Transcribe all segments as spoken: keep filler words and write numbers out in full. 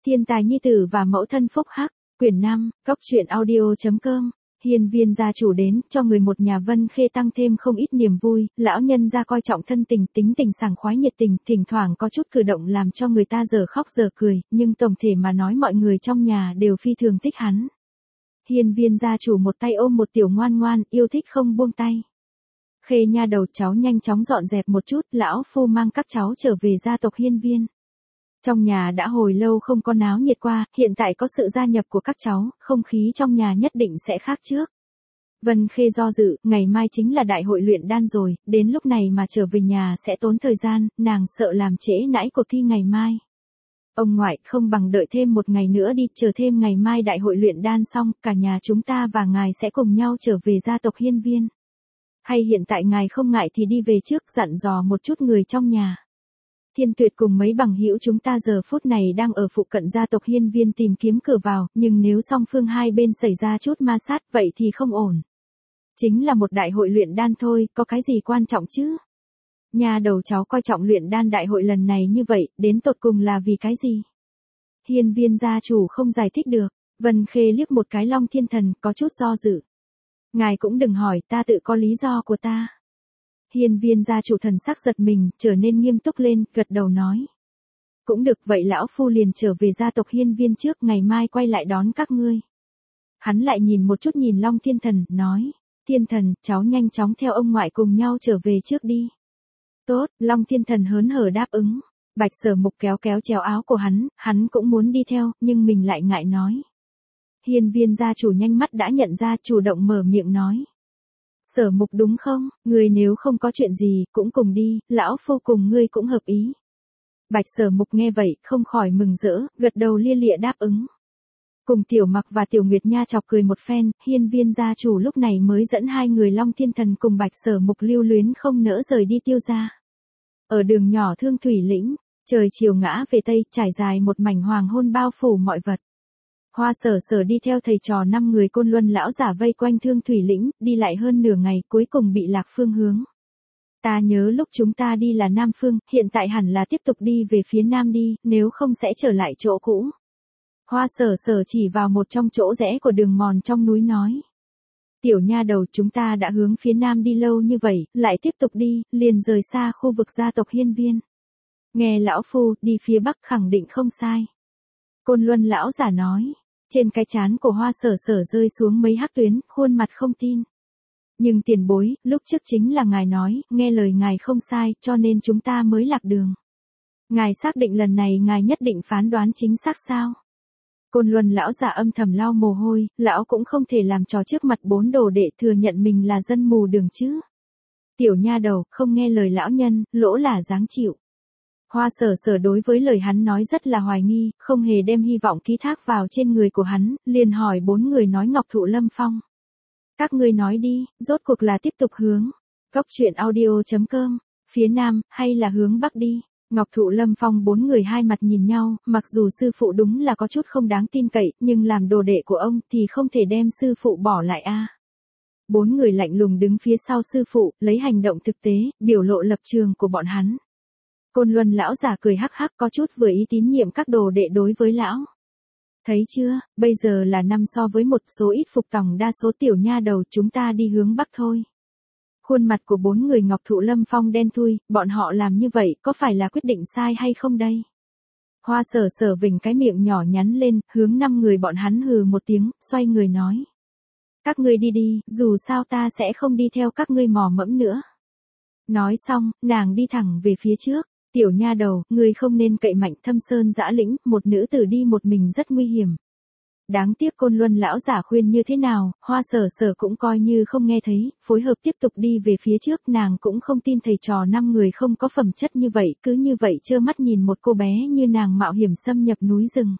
Thiên tài nhi tử và mẫu thân phúc hắc, quyển năm, góc truyện audio chấm com. Hiên viên gia chủ đến, cho người một nhà Vân Khê tăng thêm không ít niềm vui, lão nhân gia coi trọng thân tình, tính tình sảng khoái nhiệt tình, thỉnh thoảng có chút cử động làm cho người ta giờ khóc giờ cười, nhưng tổng thể mà nói mọi người trong nhà đều phi thường thích hắn. Hiên viên gia chủ một tay ôm một tiểu ngoan ngoan, yêu thích không buông tay. Khê nha đầu, cháu nhanh chóng dọn dẹp một chút, lão phu mang các cháu trở về gia tộc Hiên viên. Trong nhà đã hồi lâu không có náo nhiệt qua, hiện tại có sự gia nhập của các cháu, không khí trong nhà nhất định sẽ khác trước. Vân Khê do dự, ngày mai chính là đại hội luyện đan rồi, đến lúc này mà trở về nhà sẽ tốn thời gian, nàng sợ làm trễ nãi cuộc thi ngày mai. Ông ngoại, không bằng đợi thêm một ngày nữa đi, chờ thêm ngày mai đại hội luyện đan xong, cả nhà chúng ta và ngài sẽ cùng nhau trở về gia tộc Hiên viên. Hay hiện tại ngài không ngại thì đi về trước, dặn dò một chút người trong nhà. Thiên Tuyệt cùng mấy bằng hữu chúng ta giờ phút này đang ở phụ cận gia tộc Hiên viên tìm kiếm cửa vào, nhưng nếu song phương hai bên xảy ra chút ma sát vậy thì không ổn. Chính là một đại hội luyện đan thôi, có cái gì quan trọng chứ? Nhà đầu cháu coi trọng luyện đan đại hội lần này như vậy, đến tột cùng là vì cái gì? Hiên viên gia chủ không giải thích được, Vân Khê liếc một cái Long Thiên Thần, có chút do dự. Ngài cũng đừng hỏi, ta tự có lý do của ta. Hiên viên gia chủ thần sắc giật mình, trở nên nghiêm túc lên, gật đầu nói. Cũng được, vậy lão phu liền trở về gia tộc Hiên viên trước, ngày mai quay lại đón các ngươi. Hắn lại nhìn một chút nhìn Long Thiên Thần, nói. Thiên Thần, cháu nhanh chóng theo ông ngoại cùng nhau trở về trước đi. Tốt, Long Thiên Thần hớn hở đáp ứng. Bạch Sở Mục kéo kéo chéo áo của hắn, hắn cũng muốn đi theo, nhưng mình lại ngại nói. Hiên viên gia chủ nhanh mắt đã nhận ra, chủ động mở miệng nói. Sở Mục đúng không, ngươi nếu không có chuyện gì, cũng cùng đi, lão phu cùng ngươi cũng hợp ý. Bạch Sở Mục nghe vậy, không khỏi mừng rỡ, gật đầu lia lịa đáp ứng. Cùng Tiểu Mặc và Tiểu Nguyệt Nha chọc cười một phen, hiên viên gia chủ lúc này mới dẫn hai người Long Thiên Thần cùng Bạch Sở Mục lưu luyến không nỡ rời đi tiêu gia. Ở đường nhỏ Thương Thủy Lĩnh, trời chiều ngã về tây, trải dài một mảnh hoàng hôn bao phủ mọi vật. Hoa Sở Sở đi theo thầy trò năm người Côn Luân lão giả vây quanh Thương Thủy Lĩnh, đi lại hơn nửa ngày, cuối cùng bị lạc phương hướng. Ta nhớ lúc chúng ta đi là Nam Phương, hiện tại hẳn là tiếp tục đi về phía Nam đi, nếu không sẽ trở lại chỗ cũ. Hoa Sở Sở chỉ vào một trong chỗ rẽ của đường mòn trong núi nói. Tiểu nha đầu, chúng ta đã hướng phía Nam đi lâu như vậy, lại tiếp tục đi, liền rời xa khu vực gia tộc Hiên viên. Nghe lão phu, đi phía Bắc khẳng định không sai. Côn Luân lão giả nói. Trên cái trán của Hoa Sở Sở rơi xuống mấy hắc tuyến, khuôn mặt không tin. Nhưng tiền bối, lúc trước chính là ngài nói, nghe lời ngài không sai, cho nên chúng ta mới lạc đường. Ngài xác định lần này ngài nhất định phán đoán chính xác sao? Côn Luân lão giả âm thầm lau mồ hôi, lão cũng không thể làm trò trước mặt bốn đồ đệ thừa nhận mình là dân mù đường chứ. Tiểu nha đầu, không nghe lời lão nhân, lỗ là dáng chịu. Hoa Sở Sở đối với lời hắn nói rất là hoài nghi, không hề đem hy vọng ký thác vào trên người của hắn, liền hỏi bốn người nói Ngọc Thụ Lâm Phong. Các ngươi nói đi, rốt cuộc là tiếp tục hướng góc truyện audio chấm com, phía Nam, hay là hướng Bắc đi? Ngọc Thụ Lâm Phong bốn người hai mặt nhìn nhau, mặc dù sư phụ đúng là có chút không đáng tin cậy, nhưng làm đồ đệ của ông thì không thể đem sư phụ bỏ lại a. Bốn người lạnh lùng đứng phía sau sư phụ, lấy hành động thực tế, biểu lộ lập trường của bọn hắn. Côn Luân lão giả cười hắc hắc, có chút vừa ý tín nhiệm các đồ đệ đối với lão. Thấy chưa, bây giờ là năm so với một, số ít phục tòng đa số, tiểu nha đầu, chúng ta đi hướng Bắc thôi. Khuôn mặt của bốn người Ngọc Thụ Lâm Phong đen thui, bọn họ làm như vậy có phải là quyết định sai hay không đây? Hoa Sở Sở vỉnh cái miệng nhỏ nhắn lên, hướng năm người bọn hắn hừ một tiếng, xoay người nói. Các ngươi đi đi, dù sao ta sẽ không đi theo các ngươi mò mẫm nữa. Nói xong, nàng đi thẳng về phía trước. Tiểu nha đầu, ngươi không nên cậy mạnh, thâm sơn dã lĩnh, một nữ tử đi một mình rất nguy hiểm. Đáng tiếc Côn Luân lão giả khuyên như thế nào, Hoa Sở Sở cũng coi như không nghe thấy, phối hợp tiếp tục đi về phía trước, nàng cũng không tin thầy trò năm người không có phẩm chất như vậy, cứ như vậy trơ mắt nhìn một cô bé như nàng mạo hiểm xâm nhập núi rừng.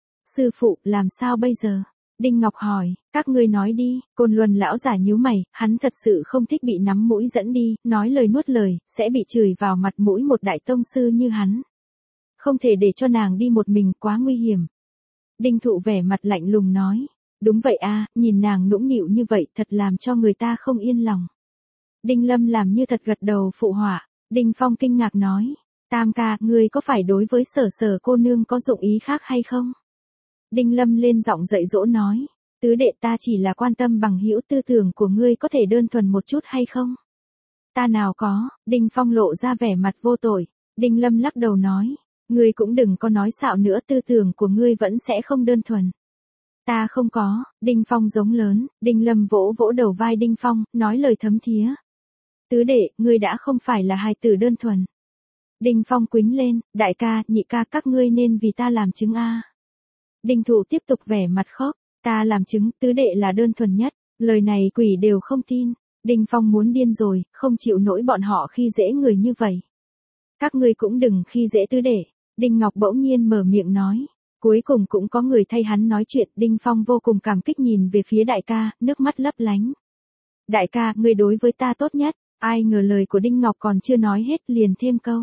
Sư phụ, làm sao bây giờ? Đinh Ngọc hỏi, các ngươi nói đi. Côn Luân lão giả nhíu mày, hắn thật sự không thích bị nắm mũi dẫn đi, nói lời nuốt lời, sẽ bị chửi vào mặt mũi một đại tông sư như hắn. Không thể để cho nàng đi một mình, quá nguy hiểm. Đinh Thụ vẻ mặt lạnh lùng nói, đúng vậy a, nhìn nàng nũng nịu như vậy thật làm cho người ta không yên lòng. Đinh Lâm làm như thật gật đầu phụ họa. Đinh Phong kinh ngạc nói, Tam ca, ngươi có phải đối với Sở Sở cô nương có dụng ý khác hay không? Đinh Lâm lên giọng dạy dỗ nói, tứ đệ ta chỉ là quan tâm bằng hữu tư tưởng của ngươi có thể đơn thuần một chút hay không? Ta nào có, Đinh Phong lộ ra vẻ mặt vô tội, Đinh Lâm lắc đầu nói, ngươi cũng đừng có nói xạo nữa, tư tưởng của ngươi vẫn sẽ không đơn thuần. Ta không có, Đinh Phong giống lớn, Đinh Lâm vỗ vỗ đầu vai Đinh Phong, nói lời thấm thía. Tứ đệ, ngươi đã không phải là hài tử đơn thuần. Đinh Phong quýnh lên, đại ca, nhị ca các ngươi nên vì ta làm chứng a. Đinh Thụ tiếp tục vẻ mặt khóc, ta làm chứng, tứ đệ là đơn thuần nhất, lời này quỷ đều không tin. Đinh Phong muốn điên rồi, không chịu nổi bọn họ khi dễ người như vậy. Các ngươi cũng đừng khi dễ tứ đệ, Đinh Ngọc bỗng nhiên mở miệng nói. Cuối cùng cũng có người thay hắn nói chuyện, Đinh Phong vô cùng cảm kích nhìn về phía đại ca, nước mắt lấp lánh. Đại ca, ngươi đối với ta tốt nhất, ai ngờ lời của Đinh Ngọc còn chưa nói hết liền thêm câu.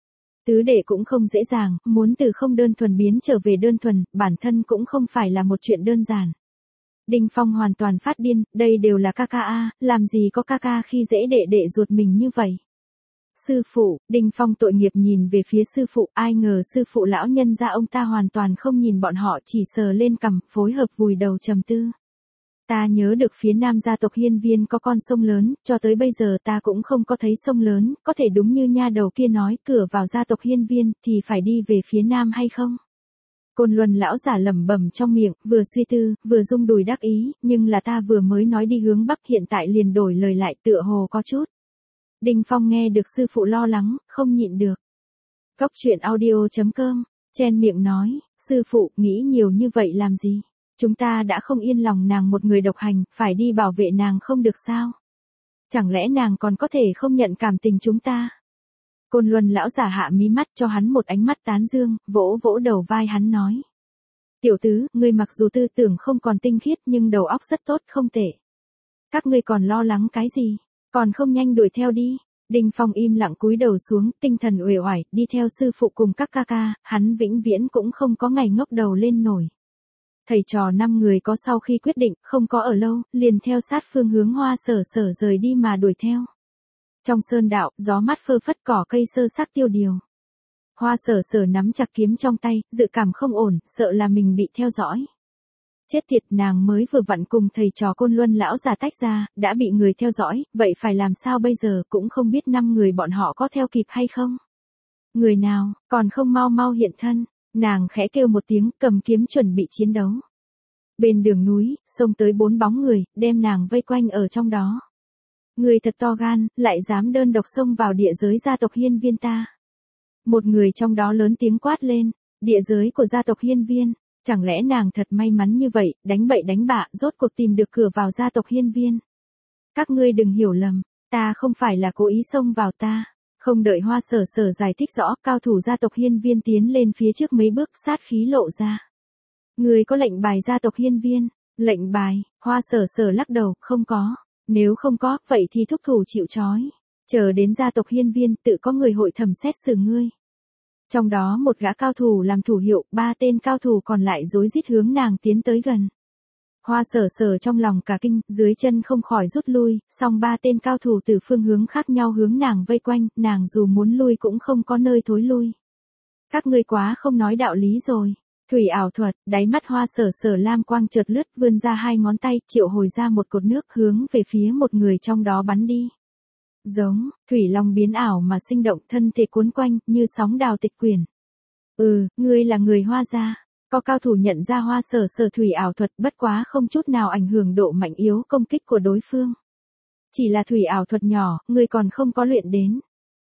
Tứ đệ cũng không dễ dàng, muốn từ không đơn thuần biến trở về đơn thuần, bản thân cũng không phải là một chuyện đơn giản. Đinh Phong hoàn toàn phát điên, đây đều là ca ca a, làm gì có ca ca khi dễ đệ đệ ruột mình như vậy. Sư phụ, Đinh Phong tội nghiệp nhìn về phía sư phụ, ai ngờ sư phụ lão nhân gia ông ta hoàn toàn không nhìn bọn họ, chỉ sờ lên cằm, phối hợp vùi đầu trầm tư. Ta nhớ được phía nam gia tộc Hiên Viên có con sông lớn, cho tới bây giờ ta cũng không có thấy sông lớn, có thể đúng như nha đầu kia nói, cửa vào gia tộc Hiên Viên thì phải đi về phía nam hay không? Côn Luân lão giả lẩm bẩm trong miệng, vừa suy tư, vừa rung đùi đắc ý, nhưng là ta vừa mới nói đi hướng bắc, hiện tại liền đổi lời lại, tựa hồ có chút. Đinh Phong nghe được sư phụ lo lắng, không nhịn được. Cốc truyện audio chấm com, chen miệng nói, sư phụ, nghĩ nhiều như vậy làm gì? Chúng ta đã không yên lòng nàng một người độc hành, phải đi bảo vệ nàng không được sao? Chẳng lẽ nàng còn có thể không nhận cảm tình chúng ta? Côn Luân lão giả hạ mí mắt cho hắn một ánh mắt tán dương, vỗ vỗ đầu vai hắn nói. Tiểu tứ, ngươi mặc dù tư tưởng không còn tinh khiết nhưng đầu óc rất tốt, không tệ. Các ngươi còn lo lắng cái gì? Còn không nhanh đuổi theo đi. Đinh Phong im lặng cúi đầu xuống, tinh thần uể oải, đi theo sư phụ cùng các ca ca, hắn vĩnh viễn cũng không có ngày ngóc đầu lên nổi. Thầy trò năm người có sau khi quyết định, không có ở lâu, liền theo sát phương hướng Hoa Sở Sở rời đi mà đuổi theo. Trong sơn đạo, gió mát phơ phất, cỏ cây sơ xác tiêu điều. Hoa Sở Sở nắm chặt kiếm trong tay, dự cảm không ổn, sợ là mình bị theo dõi. Chết tiệt, nàng mới vừa vặn cùng thầy trò Côn Luân lão già tách ra, đã bị người theo dõi, vậy phải làm sao bây giờ, cũng không biết năm người bọn họ có theo kịp hay không. Người nào, còn không mau mau hiện thân, nàng khẽ kêu một tiếng, cầm kiếm chuẩn bị chiến đấu. Bên đường núi, xông tới bốn bóng người, đem nàng vây quanh ở trong đó. Người thật to gan, lại dám đơn độc xông vào địa giới gia tộc Hiên Viên ta. Một người trong đó lớn tiếng quát lên, địa giới của gia tộc Hiên Viên. Chẳng lẽ nàng thật may mắn như vậy, đánh bậy đánh bạ, rốt cuộc tìm được cửa vào gia tộc Hiên Viên. Các ngươi đừng hiểu lầm, ta không phải là cố ý xông vào ta. Không đợi Hoa Sở Sở giải thích rõ, cao thủ gia tộc Hiên Viên tiến lên phía trước mấy bước, sát khí lộ ra. Người có lệnh bài gia tộc Hiên Viên? Lệnh bài? Hoa Sở Sở lắc đầu, không có. Nếu không có, vậy thì thúc thủ chịu trói. Chờ đến gia tộc Hiên Viên, tự có người hội thẩm xét xử ngươi. Trong đó một gã cao thủ làm thủ hiệu, ba tên cao thủ còn lại rối rít hướng nàng tiến tới gần. Hoa Sở Sở trong lòng cả kinh, dưới chân không khỏi rút lui, song ba tên cao thủ từ phương hướng khác nhau hướng nàng vây quanh, nàng dù muốn lui cũng không có nơi thối lui. Các ngươi quá không nói đạo lý rồi. Thủy ảo thuật, đáy mắt Hoa Sở Sở lam quang chợt lướt, vươn ra hai ngón tay, triệu hồi ra một cột nước hướng về phía một người trong đó bắn đi. Giống, thủy long biến ảo mà sinh động, thân thể cuốn quanh, như sóng đào tịch quyển. Ừ, ngươi là người Hoa gia. Có cao thủ nhận ra Hoa Sở Sở thủy ảo thuật, bất quá không chút nào ảnh hưởng độ mạnh yếu công kích của đối phương. Chỉ là thủy ảo thuật nhỏ, ngươi còn không có luyện đến.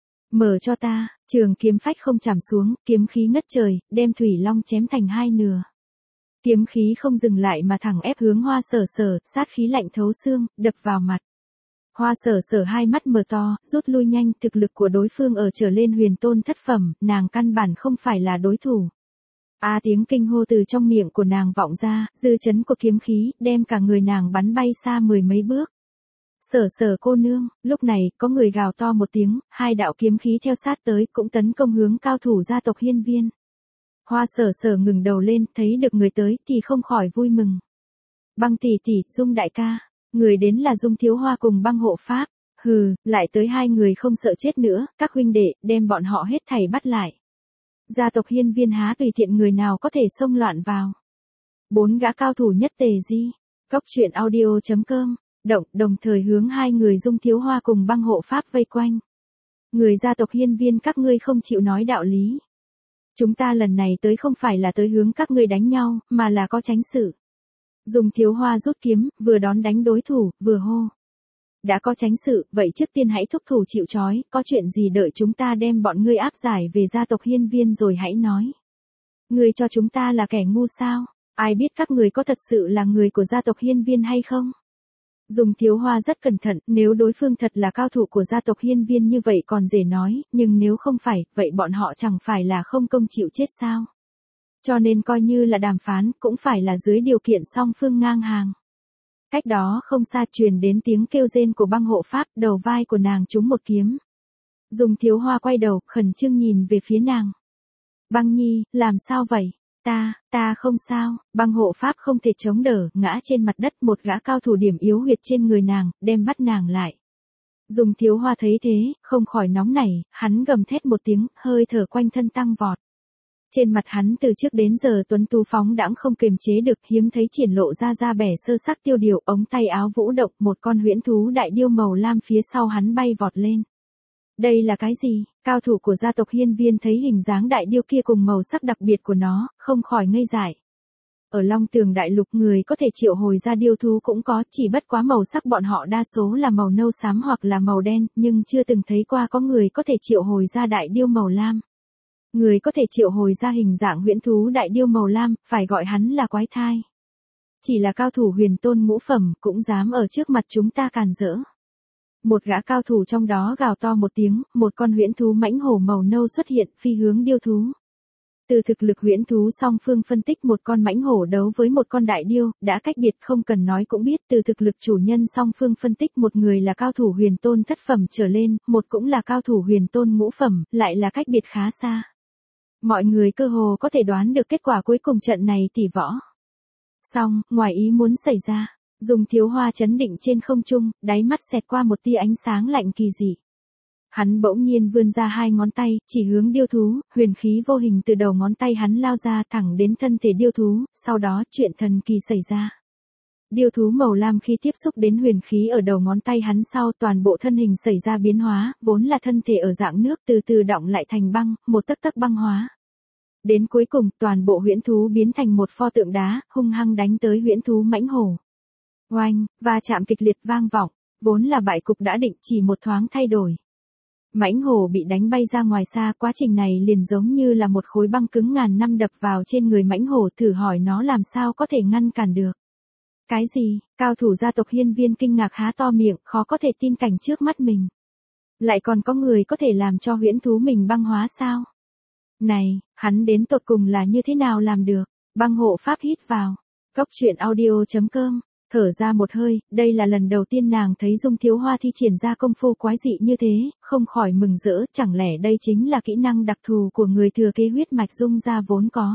Mở cho ta, trường kiếm phách không chạm xuống, kiếm khí ngất trời, đem thủy long chém thành hai nửa. Kiếm khí không dừng lại mà thẳng ép hướng Hoa Sở Sở, sát khí lạnh thấu xương, đập vào mặt. Hoa Sở Sở hai mắt mở to, rút lui nhanh, thực lực của đối phương ở trở lên huyền tôn thất phẩm, nàng căn bản không phải là đối thủ. A à, tiếng kinh hô từ trong miệng của nàng vọng ra, dư chấn của kiếm khí, đem cả người nàng bắn bay xa mười mấy bước. Sở Sở cô nương, lúc này, có người gào to một tiếng, hai đạo kiếm khí theo sát tới, cũng tấn công hướng cao thủ gia tộc Hiên Viên. Hoa Sở Sở ngừng đầu lên, thấy được người tới, thì không khỏi vui mừng. Băng tỷ tỷ, Dung đại ca. Người đến là Dung thiếu hoa cùng Băng hộ pháp. Hừ, lại tới hai người không sợ chết nữa, các huynh đệ, đem bọn họ hết thảy bắt lại. Gia tộc Hiên Viên há tùy tiện người nào có thể xông loạn vào. Bốn gã cao thủ nhất tề di. Cốc truyện audio.com, động, đồng thời hướng hai người Dung Thiếu Hoa cùng băng hộ pháp vây quanh. Người gia tộc Hiên Viên các ngươi không chịu nói đạo lý. Chúng ta lần này tới không phải là tới hướng các ngươi đánh nhau, mà là có tránh sự. Dung Thiếu Hoa rút kiếm, vừa đón đánh đối thủ, vừa hô. Đã có tránh sự, vậy trước tiên hãy thúc thủ chịu trói, có chuyện gì đợi chúng ta đem bọn ngươi áp giải về gia tộc Hiên Viên rồi hãy nói. Ngươi cho chúng ta là kẻ ngu sao? Ai biết các người có thật sự là người của gia tộc Hiên Viên hay không? Dung Thiếu Hoa rất cẩn thận, nếu đối phương thật là cao thủ của gia tộc Hiên Viên như vậy còn dễ nói, nhưng nếu không phải, vậy bọn họ chẳng phải là không công chịu chết sao? Cho nên coi như là đàm phán, cũng phải là dưới điều kiện song phương ngang hàng. Cách đó không xa truyền đến tiếng kêu rên của băng hộ pháp, đầu vai của nàng trúng một kiếm. Dung Thiếu Hoa quay đầu, khẩn trương nhìn về phía nàng. Băng nhi, làm sao vậy? Ta, ta không sao, băng hộ pháp không thể chống đỡ, ngã trên mặt đất, một gã cao thủ điểm yếu huyệt trên người nàng, đem bắt nàng lại. Dung Thiếu Hoa thấy thế, không khỏi nóng nảy, hắn gầm thét một tiếng, hơi thở quanh thân tăng vọt. Trên mặt hắn từ trước đến giờ tuấn tú phóng đãng không kiềm chế được, hiếm thấy triển lộ ra da bẻ sơ sắc tiêu điều, ống tay áo vũ động, một con huyễn thú đại điêu màu lam phía sau hắn bay vọt lên. Đây là cái gì? Cao thủ của gia tộc Hiên Viên thấy hình dáng đại điêu kia cùng màu sắc đặc biệt của nó, không khỏi ngây dại. Ở Long Tường Đại Lục người có thể triệu hồi ra điêu thú cũng có, chỉ bất quá màu sắc bọn họ đa số là màu nâu xám hoặc là màu đen, nhưng chưa từng thấy qua có người có thể triệu hồi ra đại điêu màu lam. Người có thể triệu hồi ra hình dạng huyễn thú đại điêu màu lam, phải gọi hắn là quái thai. Chỉ là cao thủ huyền tôn ngũ phẩm, cũng dám ở trước mặt chúng ta càn rỡ. Một gã cao thủ trong đó gào to một tiếng, một con huyễn thú mãnh hổ màu nâu xuất hiện, phi hướng điêu thú. Từ thực lực huyễn thú song phương phân tích, một con mãnh hổ đấu với một con đại điêu, đã cách biệt không cần nói cũng biết. Từ thực lực chủ nhân song phương phân tích, một người là cao thủ huyền tôn thất phẩm trở lên, một cũng là cao thủ huyền tôn ngũ phẩm, lại là cách biệt khá xa. Mọi người cơ hồ có thể đoán được kết quả cuối cùng trận này tỷ võ. Xong, ngoài ý muốn xảy ra, Dung Thiếu Hoa chấn định trên không trung, đáy mắt xẹt qua một tia ánh sáng lạnh kỳ dị. Hắn bỗng nhiên vươn ra hai ngón tay, chỉ hướng điêu thú, huyền khí vô hình từ đầu ngón tay hắn lao ra thẳng đến thân thể điêu thú, sau đó chuyện thần kỳ xảy ra. Điêu thú màu lam khi tiếp xúc đến huyền khí ở đầu ngón tay hắn sau, toàn bộ thân hình xảy ra biến hóa, vốn là thân thể ở dạng nước từ từ đọng lại thành băng, một tấc tấc băng hóa. Đến cuối cùng, toàn bộ huyễn thú biến thành một pho tượng đá, hung hăng đánh tới huyễn thú mãnh hổ. Oanh, va chạm kịch liệt vang vọng, vốn là bại cục đã định, chỉ một thoáng thay đổi. Mãnh hổ bị đánh bay ra ngoài xa, quá trình này liền giống như là một khối băng cứng ngàn năm đập vào trên người mãnh hổ, thử hỏi nó làm sao có thể ngăn cản được. Cái gì? Cao thủ gia tộc Hiên Viên kinh ngạc há to miệng, khó có thể tin cảnh trước mắt mình. Lại còn có người có thể làm cho huyễn thú mình băng hóa sao? Này, hắn đến tột cùng là như thế nào làm được? Băng hộ pháp hít vào. Cốc truyện audio.com, thở ra một hơi, đây là lần đầu tiên nàng thấy Dung Thiếu Hoa thi triển ra công phu quái dị như thế, không khỏi mừng rỡ, chẳng lẽ đây chính là kỹ năng đặc thù của người thừa kế huyết mạch Dung gia vốn có.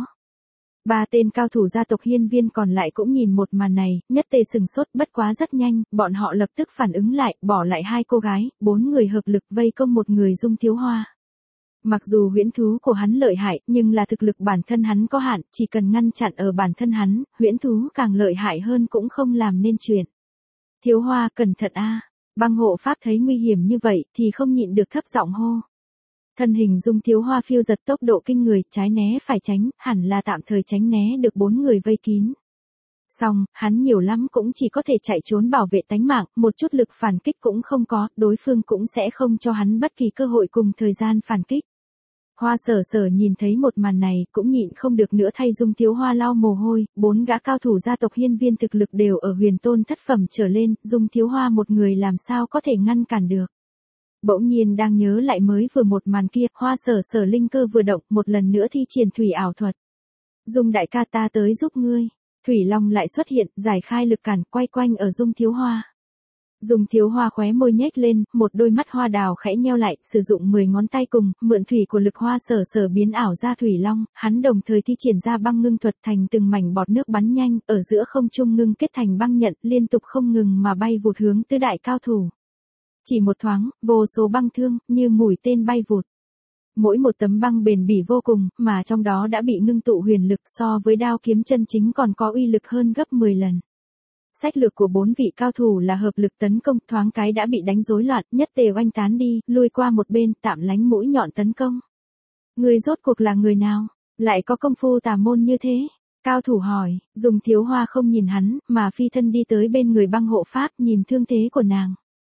Ba tên cao thủ gia tộc Hiên Viên còn lại cũng nhìn một màn này, nhất tề sừng sốt, bất quá rất nhanh, bọn họ lập tức phản ứng lại, bỏ lại hai cô gái, bốn người hợp lực vây công một người Dung Thiếu Hoa. Mặc dù huyễn thú của hắn lợi hại, nhưng là thực lực bản thân hắn có hạn, chỉ cần ngăn chặn ở bản thân hắn, huyễn thú càng lợi hại hơn cũng không làm nên chuyện. Thiếu Hoa, cẩn thận a. Băng hộ pháp thấy nguy hiểm như vậy, thì không nhịn được thấp giọng hô. Thân hình Dung Thiếu Hoa phiêu giật tốc độ kinh người, trái né phải tránh, hẳn là tạm thời tránh né được bốn người vây kín. Xong, hắn nhiều lắm cũng chỉ có thể chạy trốn bảo vệ tánh mạng, một chút lực phản kích cũng không có, đối phương cũng sẽ không cho hắn bất kỳ cơ hội cùng thời gian phản kích. Hoa Sở Sở nhìn thấy một màn này, cũng nhịn không được nữa thay Dung Thiếu Hoa lau mồ hôi, bốn gã cao thủ gia tộc Hiên Viên thực lực đều ở huyền tôn thất phẩm trở lên, Dung Thiếu Hoa một người làm sao có thể ngăn cản được. Bỗng nhiên đang nhớ lại mới vừa một màn kia, Hoa Sở Sở linh cơ vừa động, một lần nữa thi triển thủy ảo thuật. Dung đại ca, ta tới giúp ngươi. Thủy Long lại xuất hiện, giải khai lực cản, quay quanh ở Dung Thiếu Hoa. Dung Thiếu Hoa khóe môi nhếch lên, một đôi mắt hoa đào khẽ nheo lại, sử dụng mười ngón tay cùng, mượn thủy của lực Hoa Sở Sở biến ảo ra Thủy Long, hắn đồng thời thi triển ra băng ngưng thuật thành từng mảnh bọt nước bắn nhanh, ở giữa không trung ngưng kết thành băng nhận, liên tục không ngừng mà bay vụt hướng tứ đại cao thủ. Chỉ một thoáng, vô số băng thương, như mũi tên bay vụt. Mỗi một tấm băng bền bỉ vô cùng, mà trong đó đã bị ngưng tụ huyền lực so với đao kiếm chân chính còn có uy lực hơn gấp mười lần. Sách lược của bốn vị cao thủ là hợp lực tấn công, thoáng cái đã bị đánh rối loạn, nhất tề oanh tán đi, lui qua một bên, tạm lánh mũi nhọn tấn công. Người rốt cuộc là người nào? Lại có công phu tà môn như thế? Cao thủ hỏi, Dùng Thiếu Hoa không nhìn hắn, mà phi thân đi tới bên người băng hộ pháp, nhìn thương thế của nàng.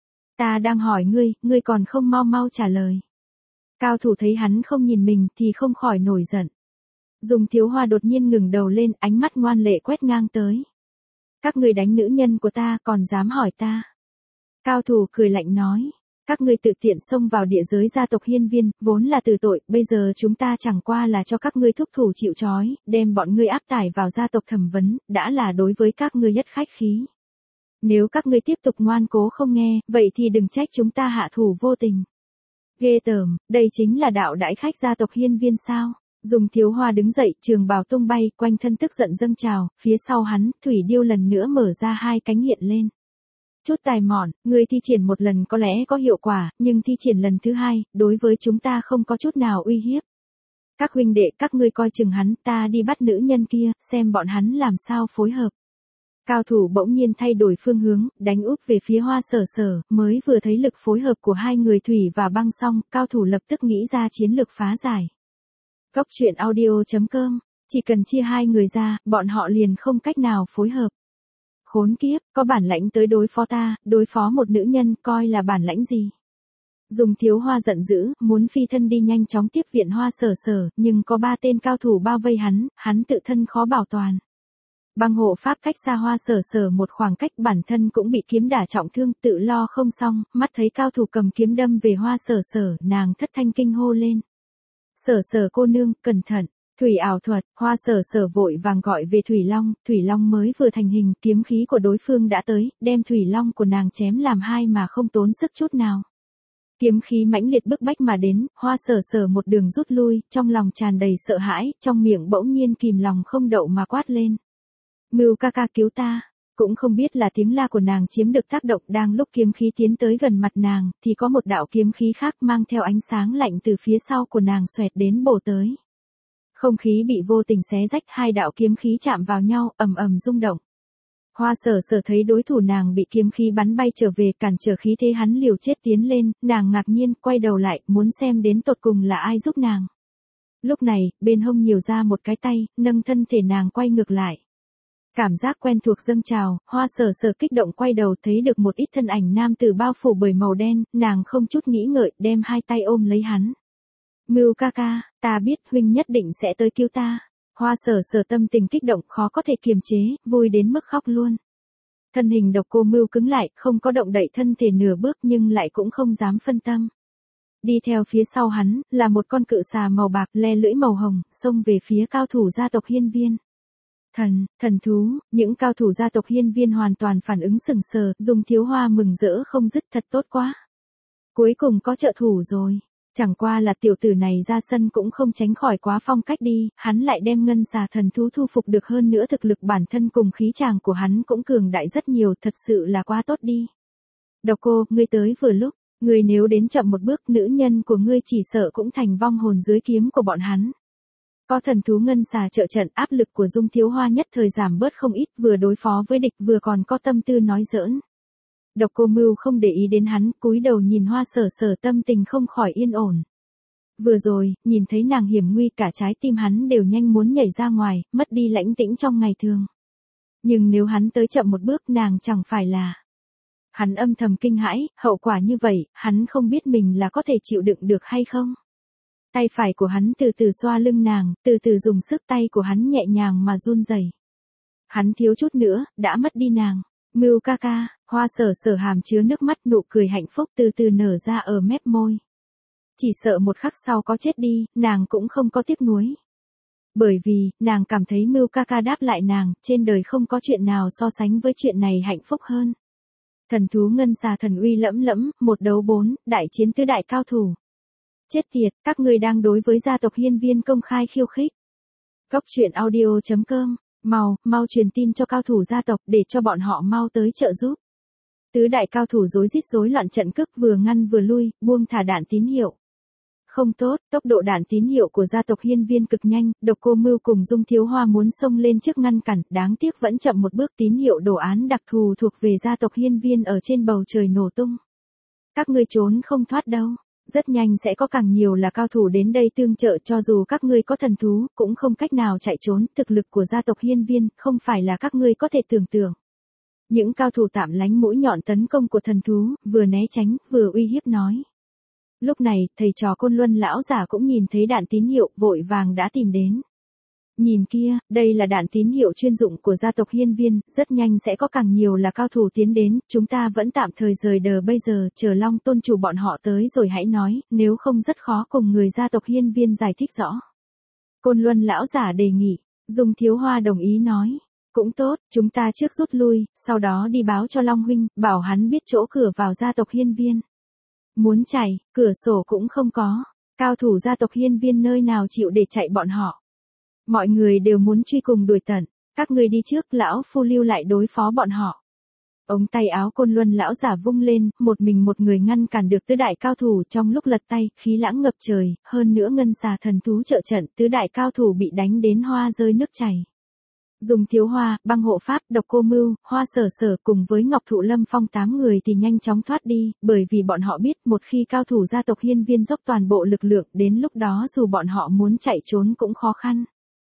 Ta đang hỏi ngươi, ngươi còn không mau mau trả lời. Cao thủ thấy hắn không nhìn mình thì không khỏi nổi giận. Dùng Thiếu Hoa đột nhiên ngừng đầu lên, ánh mắt ngoan lệ quét ngang tới. Các ngươi đánh nữ nhân của ta còn dám hỏi ta. Cao thủ cười lạnh nói. Các ngươi tự tiện xông vào địa giới gia tộc Hiên Viên, vốn là tử tội, bây giờ chúng ta chẳng qua là cho các ngươi thúc thủ chịu trói, đem bọn ngươi áp tải vào gia tộc thẩm vấn, đã là đối với các ngươi nhất khách khí. Nếu các ngươi tiếp tục ngoan cố không nghe, vậy thì đừng trách chúng ta hạ thủ vô tình. Ghê tởm, đây chính là đạo đãi khách gia tộc Hiên Viên sao? Dùng Thiếu Hoa đứng dậy, trường bào tung bay, quanh thân tức giận dâng trào, phía sau hắn, thủy điêu lần nữa mở ra hai cánh hiện lên. Chút tài mọn, người thi triển một lần có lẽ có hiệu quả, nhưng thi triển lần thứ hai, đối với chúng ta không có chút nào uy hiếp. Các huynh đệ, các ngươi coi chừng hắn, ta đi bắt nữ nhân kia, xem bọn hắn làm sao phối hợp. Cao thủ bỗng nhiên thay đổi phương hướng, đánh úp về phía Hoa Sở Sở, mới vừa thấy lực phối hợp của hai người thủy và băng xong, cao thủ lập tức nghĩ ra chiến lược phá giải. Cốc truyện audio chấm com, chỉ cần chia hai người ra, bọn họ liền không cách nào phối hợp. Khốn kiếp, có bản lãnh tới đối phó ta, đối phó một nữ nhân, coi là bản lãnh gì. Dùng Thiếu Hoa giận dữ, muốn phi thân đi nhanh chóng tiếp viện Hoa Sở Sở, nhưng có ba tên cao thủ bao vây hắn, hắn tự thân khó bảo toàn. Băng hộ pháp cách xa Hoa Sở Sở một khoảng cách, bản thân cũng bị kiếm đả trọng thương, tự lo không xong, mắt thấy cao thủ cầm kiếm đâm về Hoa Sở Sở, nàng thất thanh kinh hô lên. Sở Sở cô nương, cẩn thận. Thủy ảo thuật, Hoa Sở Sở vội vàng gọi về Thủy Long, Thủy Long mới vừa thành hình, kiếm khí của đối phương đã tới, đem Thủy Long của nàng chém làm hai mà không tốn sức chút nào. Kiếm khí mãnh liệt bức bách mà đến, Hoa Sở Sở một đường rút lui, trong lòng tràn đầy sợ hãi, trong miệng bỗng nhiên kìm lòng không đậu mà quát lên. Mưu ca ca cứu ta, cũng không biết là tiếng la của nàng chiếm được tác động, đang lúc kiếm khí tiến tới gần mặt nàng, thì có một đạo kiếm khí khác mang theo ánh sáng lạnh từ phía sau của nàng xoẹt đến bổ tới. Không khí bị vô tình xé rách, hai đạo kiếm khí chạm vào nhau, ầm ầm rung động. Hoa Sở Sở thấy đối thủ nàng bị kiếm khí bắn bay trở về, cản trở khí thế hắn liều chết tiến lên, nàng ngạc nhiên quay đầu lại, muốn xem đến tột cùng là ai giúp nàng. Lúc này, bên hông nhiều ra một cái tay, nâng thân thể nàng quay ngược lại. Cảm giác quen thuộc dâng trào, Hoa Sở Sở kích động quay đầu, thấy được một ít thân ảnh nam tử bao phủ bởi màu đen, nàng không chút nghĩ ngợi, đem hai tay ôm lấy hắn. Mưu ca ca, ta biết huynh nhất định sẽ tới cứu ta. Hoa Sở Sở tâm tình kích động khó có thể kiềm chế, vui đến mức khóc luôn. Thân hình Độc Cô Mưu cứng lại, không có động đậy thân thể nửa bước nhưng lại cũng không dám phân tâm. Đi theo phía sau hắn, là một con cự xà màu bạc, le lưỡi màu hồng, xông về phía cao thủ gia tộc Hiên Viên. Thần, thần thú, những cao thủ gia tộc Hiên Viên hoàn toàn phản ứng sừng sờ, Dùng Thiếu Hoa mừng rỡ không dứt, thật tốt quá. Cuối cùng có trợ thủ rồi. Chẳng qua là tiểu tử này ra sân cũng không tránh khỏi quá phong cách đi, hắn lại đem ngân xà thần thú thu phục được, hơn nữa thực lực bản thân cùng khí tràng của hắn cũng cường đại rất nhiều, thật sự là quá tốt đi. Độc Cô, ngươi tới vừa lúc, ngươi nếu đến chậm một bước, nữ nhân của ngươi chỉ sợ cũng thành vong hồn dưới kiếm của bọn hắn. Có thần thú ngân xà trợ trận, áp lực của Dung Thiếu Hoa nhất thời giảm bớt không ít, vừa đối phó với địch vừa còn có tâm tư nói giỡn. Độc Cô Mưu không để ý đến hắn, cúi đầu nhìn Hoa Sở Sở, tâm tình không khỏi yên ổn. Vừa rồi, nhìn thấy nàng hiểm nguy, cả trái tim hắn đều nhanh muốn nhảy ra ngoài, mất đi lãnh tĩnh trong ngày thường. Nhưng nếu hắn tới chậm một bước, nàng chẳng phải là... Hắn âm thầm kinh hãi, hậu quả như vậy, hắn không biết mình là có thể chịu đựng được hay không. Tay phải của hắn từ từ xoa lưng nàng, từ từ dùng sức, tay của hắn nhẹ nhàng mà run rẩy. Hắn thiếu chút nữa, đã mất đi nàng. Mưu ca ca, Hoa Sở Sở hàm chứa nước mắt, nụ cười hạnh phúc từ từ nở ra ở mép môi. Chỉ sợ một khắc sau có chết đi, nàng cũng không có tiếc nuối. Bởi vì, nàng cảm thấy Mưu ca ca đáp lại nàng, trên đời không có chuyện nào so sánh với chuyện này hạnh phúc hơn. Thần thú ngân xà thần uy lẫm lẫm, một đấu bốn, đại chiến tứ đại cao thủ. Chết tiệt, các ngươi đang đối với gia tộc Hiên Viên công khai khiêu khích. Cốc truyện audio chấm com, mau, mau truyền tin cho cao thủ gia tộc để cho bọn họ mau tới trợ giúp. Tứ đại cao thủ rối rít rối loạn trận cước vừa ngăn vừa lui, buông thả đạn tín hiệu. Không tốt, tốc độ đạn tín hiệu của gia tộc Hiên Viên cực nhanh, Độc Cô Mưu cùng Dung Thiếu Hoa muốn xông lên trước ngăn cản, đáng tiếc vẫn chậm một bước, tín hiệu đồ án đặc thù thuộc về gia tộc Hiên Viên ở trên bầu trời nổ tung. Các ngươi trốn không thoát đâu, rất nhanh sẽ có càng nhiều là cao thủ đến đây tương trợ, cho dù các ngươi có thần thú, cũng không cách nào chạy trốn, thực lực của gia tộc Hiên Viên không phải là các ngươi có thể tưởng tượng. Những cao thủ tạm lánh mũi nhọn tấn công của thần thú, vừa né tránh, vừa uy hiếp nói. Lúc này, thầy trò Côn Luân lão giả cũng nhìn thấy đạn tín hiệu, vội vàng đã tìm đến. Nhìn kia, đây là đạn tín hiệu chuyên dụng của gia tộc Hiên Viên, rất nhanh sẽ có càng nhiều là cao thủ tiến đến, chúng ta vẫn tạm thời rời đờ bây giờ, chờ Long tôn chủ bọn họ tới rồi hãy nói, nếu không rất khó cùng người gia tộc Hiên Viên giải thích rõ. Côn Luân lão giả đề nghị, Dung Thiếu Hoa đồng ý nói. Cũng tốt, chúng ta trước rút lui, sau đó đi báo cho Long huynh, bảo hắn biết chỗ cửa vào gia tộc Hiên Viên. Muốn chạy, cửa sổ cũng không có, cao thủ gia tộc Hiên Viên nơi nào chịu để chạy bọn họ. Mọi người đều muốn truy cùng đuổi tận, các ngươi đi trước, lão phu lưu lại đối phó bọn họ. Ống tay áo Côn Luân lão giả vung lên, một mình một người ngăn cản được tứ đại cao thủ, trong lúc lật tay, khí lãng ngập trời, hơn nữa ngân xà thần thú trợ trận, tứ đại cao thủ bị đánh đến hoa rơi nước chảy. Dung Thiếu Hoa, Băng Hộ Pháp, Độc Cô Mưu, Hoa Sở Sở cùng với Ngọc Thụ Lâm Phong tám người thì nhanh chóng thoát đi, bởi vì bọn họ biết một khi cao thủ gia tộc Hiên Viên dốc toàn bộ lực lượng, đến lúc đó dù bọn họ muốn chạy trốn cũng khó khăn.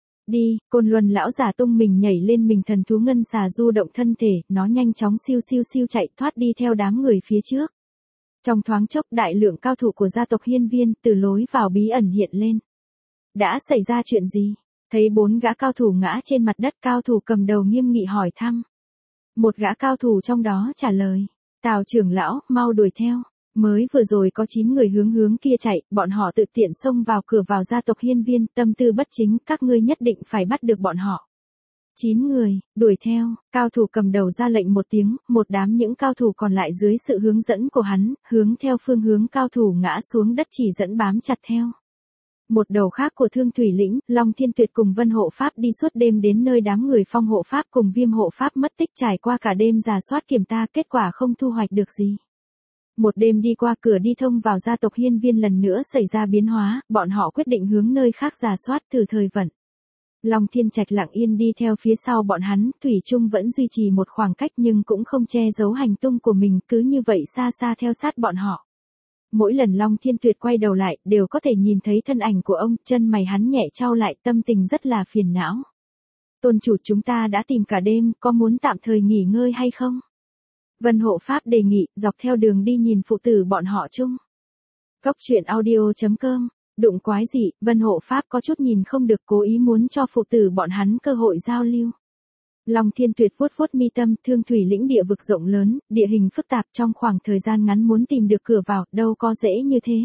Đi, Côn Luân lão giả tung mình nhảy lên mình thần thú ngân xà du động thân thể, nó nhanh chóng siêu siêu siêu chạy thoát đi theo đám người phía trước. Trong thoáng chốc đại lượng cao thủ của gia tộc Hiên Viên từ lối vào bí ẩn hiện lên. Đã xảy ra chuyện gì? Thấy bốn gã cao thủ ngã trên mặt đất, cao thủ cầm đầu nghiêm nghị hỏi thăm. Một gã cao thủ trong đó trả lời. Tào trưởng lão, mau đuổi theo. Mới vừa rồi có chín người hướng hướng kia chạy, bọn họ tự tiện xông vào cửa vào gia tộc Hiên Viên, tâm tư bất chính, các ngươi nhất định phải bắt được bọn họ. Chín người, đuổi theo, cao thủ cầm đầu ra lệnh một tiếng, một đám những cao thủ còn lại dưới sự hướng dẫn của hắn, hướng theo phương hướng cao thủ ngã xuống đất chỉ dẫn bám chặt theo. Một đầu khác của Thương Thủy Lĩnh, Long Thiên Tuyệt cùng Vân Hộ Pháp đi suốt đêm đến nơi đám người Phong Hộ Pháp cùng Viêm Hộ Pháp mất tích, trải qua cả đêm rà soát kiểm tra, kết quả không thu hoạch được gì. Một đêm đi qua, cửa đi thông vào gia tộc Hiên Viên lần nữa xảy ra biến hóa, bọn họ quyết định hướng nơi khác rà soát từ thời vận. Long Thiên Trạch lặng yên đi theo phía sau bọn hắn, thủy chung vẫn duy trì một khoảng cách nhưng cũng không che giấu hành tung của mình, cứ như vậy xa xa theo sát bọn họ. Mỗi lần Long Thiên Tuyệt quay đầu lại, đều có thể nhìn thấy thân ảnh của ông, chân mày hắn nhẹ chau lại, tâm tình rất là phiền não. Tôn chủ, chúng ta đã tìm cả đêm, có muốn tạm thời nghỉ ngơi hay không? Vân Hộ Pháp đề nghị, dọc theo đường đi nhìn phụ tử bọn họ chung. Cốc truyện audio chấm com, đụng quái gì, Vân Hộ Pháp có chút nhìn không được, cố ý muốn cho phụ tử bọn hắn cơ hội giao lưu. Long Thiên Tuyệt vuốt vuốt mi tâm, Thương Thủy Lĩnh địa vực rộng lớn, địa hình phức tạp, trong khoảng thời gian ngắn muốn tìm được cửa vào, đâu có dễ như thế.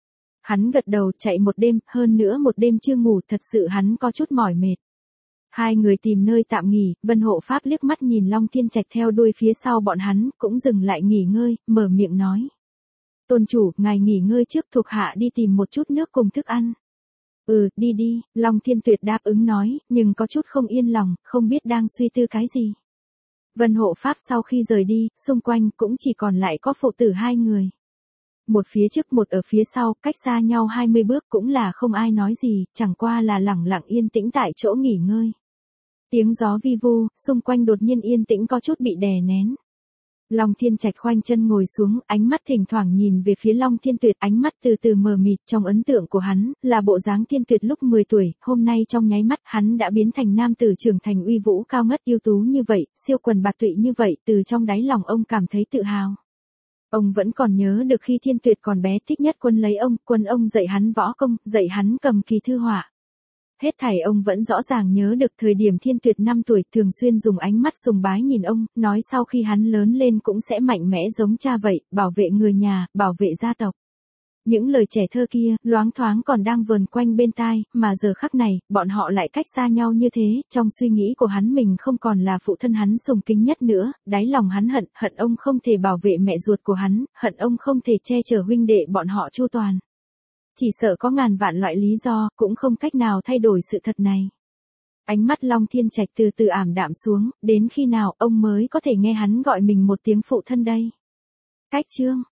Hắn gật đầu, chạy một đêm, hơn nữa một đêm chưa ngủ, thật sự hắn có chút mỏi mệt. Hai người tìm nơi tạm nghỉ, Vân Hộ Pháp liếc mắt nhìn Long Thiên Trạch theo đuôi phía sau bọn hắn, cũng dừng lại nghỉ ngơi, mở miệng nói. Tôn chủ, ngài nghỉ ngơi trước, thuộc hạ đi tìm một chút nước cùng thức ăn. Ừ, đi đi, Long Thiên Tuyệt đáp ứng nói, nhưng có chút không yên lòng, không biết đang suy tư cái gì. Vân Hộ Pháp sau khi rời đi, xung quanh cũng chỉ còn lại có phụ tử hai người. Một phía trước một ở phía sau, cách xa nhau hai mươi bước, cũng là không ai nói gì, chẳng qua là lẳng lặng yên tĩnh tại chỗ nghỉ ngơi. Tiếng gió vi vu, xung quanh đột nhiên yên tĩnh có chút bị đè nén. Long Thiên Trạch khoanh chân ngồi xuống, ánh mắt thỉnh thoảng nhìn về phía Long Thiên Tuyệt, ánh mắt từ từ mờ mịt, trong ấn tượng của hắn, là bộ dáng Thiên Tuyệt lúc mười tuổi, hôm nay trong nháy mắt, hắn đã biến thành nam tử trưởng thành uy vũ cao ngất ưu tú như vậy, siêu quần bạt tụy như vậy, từ trong đáy lòng ông cảm thấy tự hào. Ông vẫn còn nhớ được khi Thiên Tuyệt còn bé, thích nhất quân lấy ông, quân ông dạy hắn võ công, dạy hắn cầm kỳ thư họa. Hết thảy ông vẫn rõ ràng nhớ được thời điểm Thiên Tuyệt năm tuổi, thường xuyên dùng ánh mắt sùng bái nhìn ông, nói sau khi hắn lớn lên cũng sẽ mạnh mẽ giống cha vậy, bảo vệ người nhà, bảo vệ gia tộc. Những lời trẻ thơ kia, loáng thoáng còn đang vờn quanh bên tai, mà giờ khắc này, bọn họ lại cách xa nhau như thế, trong suy nghĩ của hắn mình không còn là phụ thân hắn sùng kính nhất nữa, đáy lòng hắn hận, hận ông không thể bảo vệ mẹ ruột của hắn, hận ông không thể che chở huynh đệ bọn họ chu toàn. Chỉ sợ có ngàn vạn loại lý do, cũng không cách nào thay đổi sự thật này. Ánh mắt Long Thiên Trạch từ từ ảm đạm xuống, đến khi nào ông mới có thể nghe hắn gọi mình một tiếng phụ thân đây? Cách chương